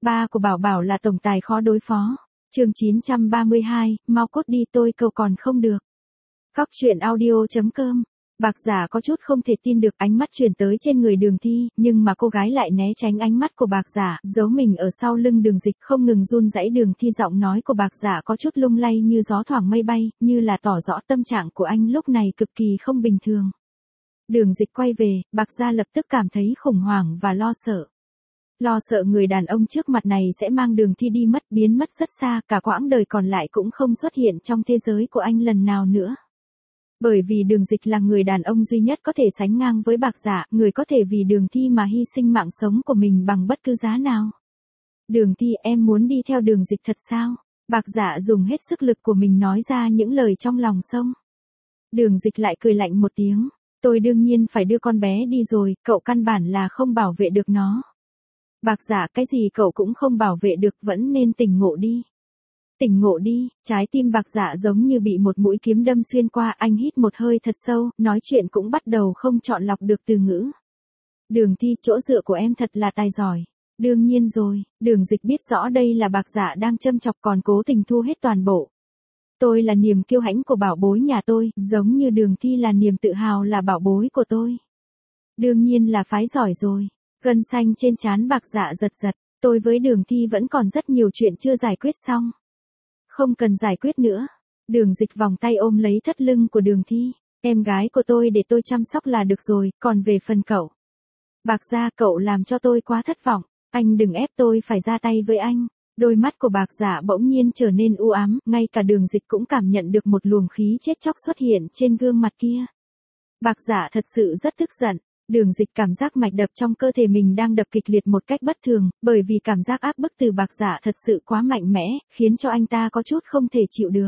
Ba của Bảo Bảo là tổng tài khó đối phó. Chương 932, mau cút đi tôi cầu còn không được. Cóc truyện audio.com. Bạc Giả có chút không thể tin được ánh mắt chuyển tới trên người Đường Thi, nhưng mà cô gái lại né tránh ánh mắt của Bạc Giả, giấu mình ở sau lưng Đường Dịch, không ngừng run rẩy. Đường Thi giọng nói của Bạc Giả có chút lung lay như gió thoảng mây bay, như là tỏ rõ tâm trạng của anh lúc này cực kỳ không bình thường. Đường Dịch quay về, Bạc Giả lập tức cảm thấy khủng hoảng và lo sợ. Lo sợ người đàn ông trước mặt này sẽ mang Đường Thi đi mất, biến mất rất xa, cả quãng đời còn lại cũng không xuất hiện trong thế giới của anh lần nào nữa. Bởi vì Đường Dịch là người đàn ông duy nhất có thể sánh ngang với Bạc Giả, người có thể vì Đường Thi mà hy sinh mạng sống của mình bằng bất cứ giá nào. Đường Thi, em muốn đi theo Đường Dịch thật sao? Bạc Giả dùng hết sức lực của mình nói ra những lời trong lòng sông. Đường Dịch lại cười lạnh một tiếng. Tôi đương nhiên phải đưa con bé đi rồi, cậu căn bản là không bảo vệ được nó. Bạc Giả, cái gì cậu cũng không bảo vệ được, vẫn nên tỉnh ngộ đi. Tỉnh ngộ đi. Trái tim Bạc Giả giống như bị một mũi kiếm đâm xuyên qua, anh hít một hơi thật sâu, nói chuyện cũng bắt đầu không chọn lọc được từ ngữ. Đường Thi, chỗ dựa của em thật là tài giỏi. Đương nhiên rồi. Đường Dịch biết rõ đây là Bạc Giả đang châm chọc còn cố tình thu hết toàn bộ. Tôi là niềm kiêu hãnh của bảo bối nhà tôi, giống như Đường Thi là niềm tự hào là bảo bối của tôi. Đương nhiên là phái giỏi rồi. Gân xanh trên trán Bạc Giả giật giật, tôi với Đường Thi vẫn còn rất nhiều chuyện chưa giải quyết xong. Không cần giải quyết nữa. Đường Dịch vòng tay ôm lấy thắt lưng của Đường Thi. Em gái của tôi để tôi chăm sóc là được rồi, còn về phần cậu. Bạc Giả, cậu làm cho tôi quá thất vọng, anh đừng ép tôi phải ra tay với anh. Đôi mắt của Bạc Giả bỗng nhiên trở nên u ám, ngay cả Đường Dịch cũng cảm nhận được một luồng khí chết chóc xuất hiện trên gương mặt kia. Bạc Giả thật sự rất tức giận. Đường Dịch cảm giác mạch đập trong cơ thể mình đang đập kịch liệt một cách bất thường, bởi vì cảm giác áp bức từ Bạc Giả thật sự quá mạnh mẽ, khiến cho anh ta có chút không thể chịu được.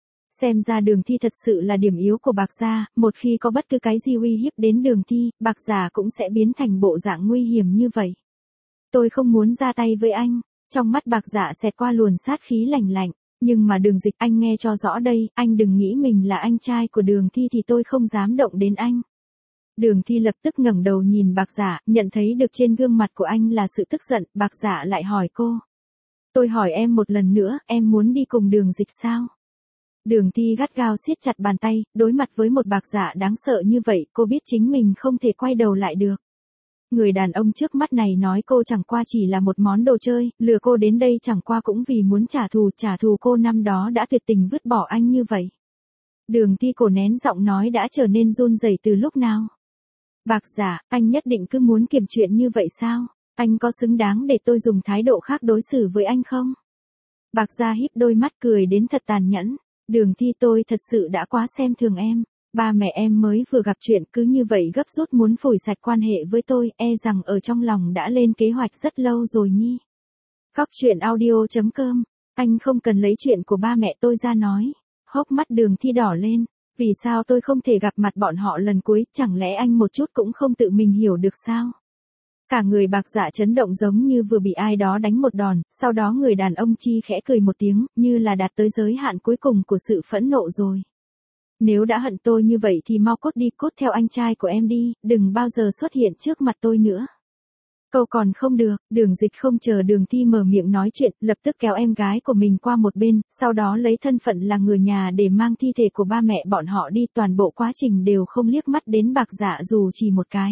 Xem ra Đường Thi thật sự là điểm yếu của Bạc Giả, một khi có bất cứ cái gì uy hiếp đến Đường Thi, Bạc Giả cũng sẽ biến thành bộ dạng nguy hiểm như vậy. Tôi không muốn ra tay với anh. Trong mắt Bạc Giả xẹt qua luồn sát khí lạnh lạnh, nhưng mà Đường Dịch, anh nghe cho rõ đây, anh đừng nghĩ mình là anh trai của Đường Thi thì tôi không dám động đến anh. Đường Thi lập tức ngẩng đầu nhìn Bạc Giả, nhận thấy được trên gương mặt của anh là sự tức giận, Bạc Giả lại hỏi cô. Tôi hỏi em một lần nữa, em muốn đi cùng Đường Dịch sao? Đường Thi gắt gao siết chặt bàn tay, đối mặt với một Bạc Giả đáng sợ như vậy, cô biết chính mình không thể quay đầu lại được. Người đàn ông trước mắt này nói cô chẳng qua chỉ là một món đồ chơi, lừa cô đến đây chẳng qua cũng vì muốn trả thù cô năm đó đã tuyệt tình vứt bỏ anh như vậy. Đường Thi cổ nén giọng nói đã trở nên run rẩy từ lúc nào. Bạc Giả, anh nhất định cứ muốn kiềm chuyện như vậy sao? Anh có xứng đáng để tôi dùng thái độ khác đối xử với anh không? Bạc Giả híp đôi mắt cười đến thật tàn nhẫn. Đường Thi, tôi thật sự đã quá xem thường em. Ba mẹ em mới vừa gặp chuyện cứ như vậy gấp rút muốn phủi sạch quan hệ với tôi, e rằng ở trong lòng đã lên kế hoạch rất lâu rồi nhi. Cóc truyện audio.com. Anh không cần lấy chuyện của ba mẹ tôi ra nói. Hốc mắt Đường Thi đỏ lên. Vì sao tôi không thể gặp mặt bọn họ lần cuối, chẳng lẽ anh một chút cũng không tự mình hiểu được sao? Cả người Bạc Giả chấn động giống như vừa bị ai đó đánh một đòn, sau đó người đàn ông chi khẽ cười một tiếng, như là đạt tới giới hạn cuối cùng của sự phẫn nộ rồi. Nếu đã hận tôi như vậy thì mau cút đi, cút theo anh trai của em đi, đừng bao giờ xuất hiện trước mặt tôi nữa. Câu còn không được. Đường Dịch không chờ Đường Thi mở miệng nói chuyện, lập tức kéo em gái của mình qua một bên, sau đó lấy thân phận là người nhà để mang thi thể của ba mẹ bọn họ đi, toàn bộ quá trình đều không liếc mắt đến Bạc Giả dù chỉ một cái.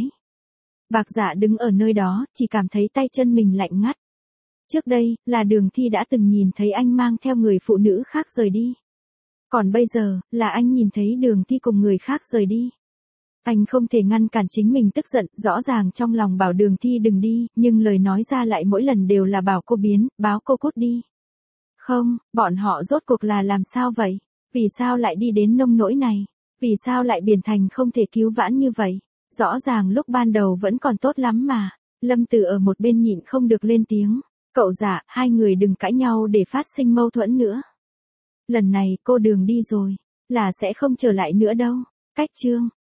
Bạc Giả đứng ở nơi đó, chỉ cảm thấy tay chân mình lạnh ngắt. Trước đây, là Đường Thi đã từng nhìn thấy anh mang theo người phụ nữ khác rời đi. Còn bây giờ, là anh nhìn thấy Đường Thi cùng người khác rời đi. Anh không thể ngăn cản chính mình tức giận, rõ ràng trong lòng bảo Đường Thi đừng đi, nhưng lời nói ra lại mỗi lần đều là bảo cô báo cô cút đi. Không, bọn họ rốt cuộc là làm sao vậy? Vì sao lại đi đến nông nỗi này? Vì sao lại biến thành không thể cứu vãn như vậy? Rõ ràng lúc ban đầu vẫn còn tốt lắm mà. Lâm Tử ở một bên nhịn không được lên tiếng. Cậu Giả, hai người đừng cãi nhau để phát sinh mâu thuẫn nữa. Lần này cô Đường đi rồi, là sẽ không trở lại nữa đâu. Cách chương.